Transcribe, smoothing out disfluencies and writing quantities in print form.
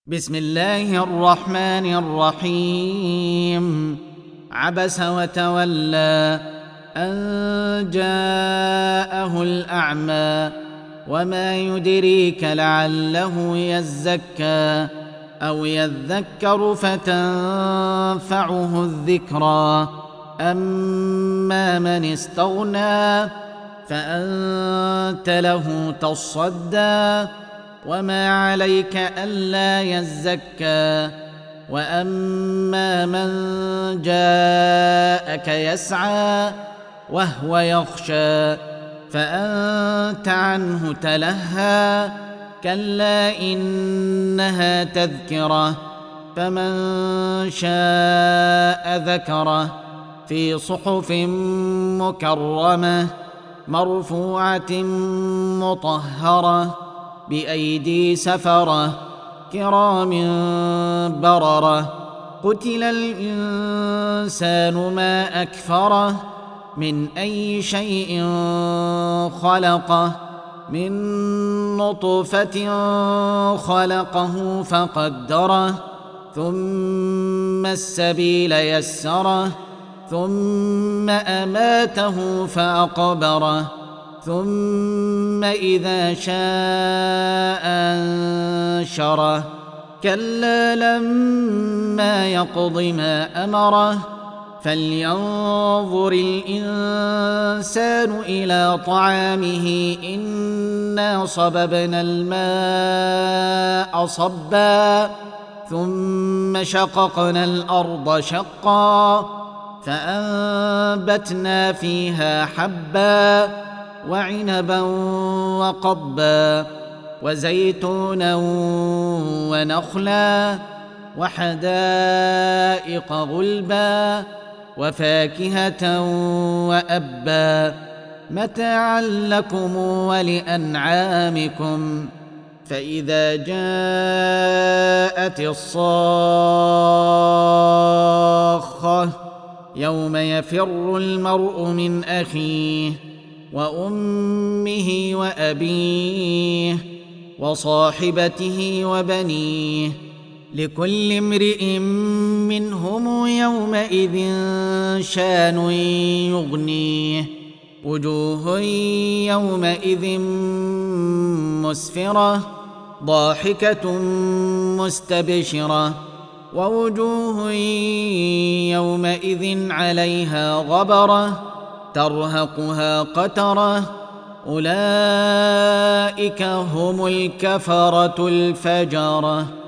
بسم الله الرحمن الرحيم. عبس وتولى أن جاءه الأعمى وما يدريك لعله يزكى أو يذكر فتنفعه الذكرى. أما من استغنى فأنت له تصدى وما عليك ألا يزكى. وأما من جاءك يسعى وهو يخشى فأنت عنه تلهى. كلا إنها تذكرة فمن شاء ذكره في صحف مكرمة مرفوعة مطهرة بأيدي سفرة كرام بررة. قتل الإنسان ما أكفره من أي شيء خلقه من نطفة خلقه فقدره ثم السبيل يسره ثم أماته فأقبره ثم إذا شاء أنشره. كلا لما يقض ما أمره فلينظر الإنسان إلى طعامه إنا صببنا الماء صبا ثم شققنا الأرض شقا فأنبتنا فيها حبا وعنبا وقضبا وزيتونا ونخلا وحدائق غلبا وفاكهة وأبا متاعا لكم ولأنعامكم. فإذا جاءت الصاخة يوم يفر المرء من أخيه وأمه وأبيه وصاحبته وبنيه لكل امرئ منهم يومئذ شان يغنيه. وجوه يومئذ مسفرة ضاحكة مستبشرة ووجوه يومئذ عليها غبرة ترهقها قترة أولئك هم الكفرة الفجرة.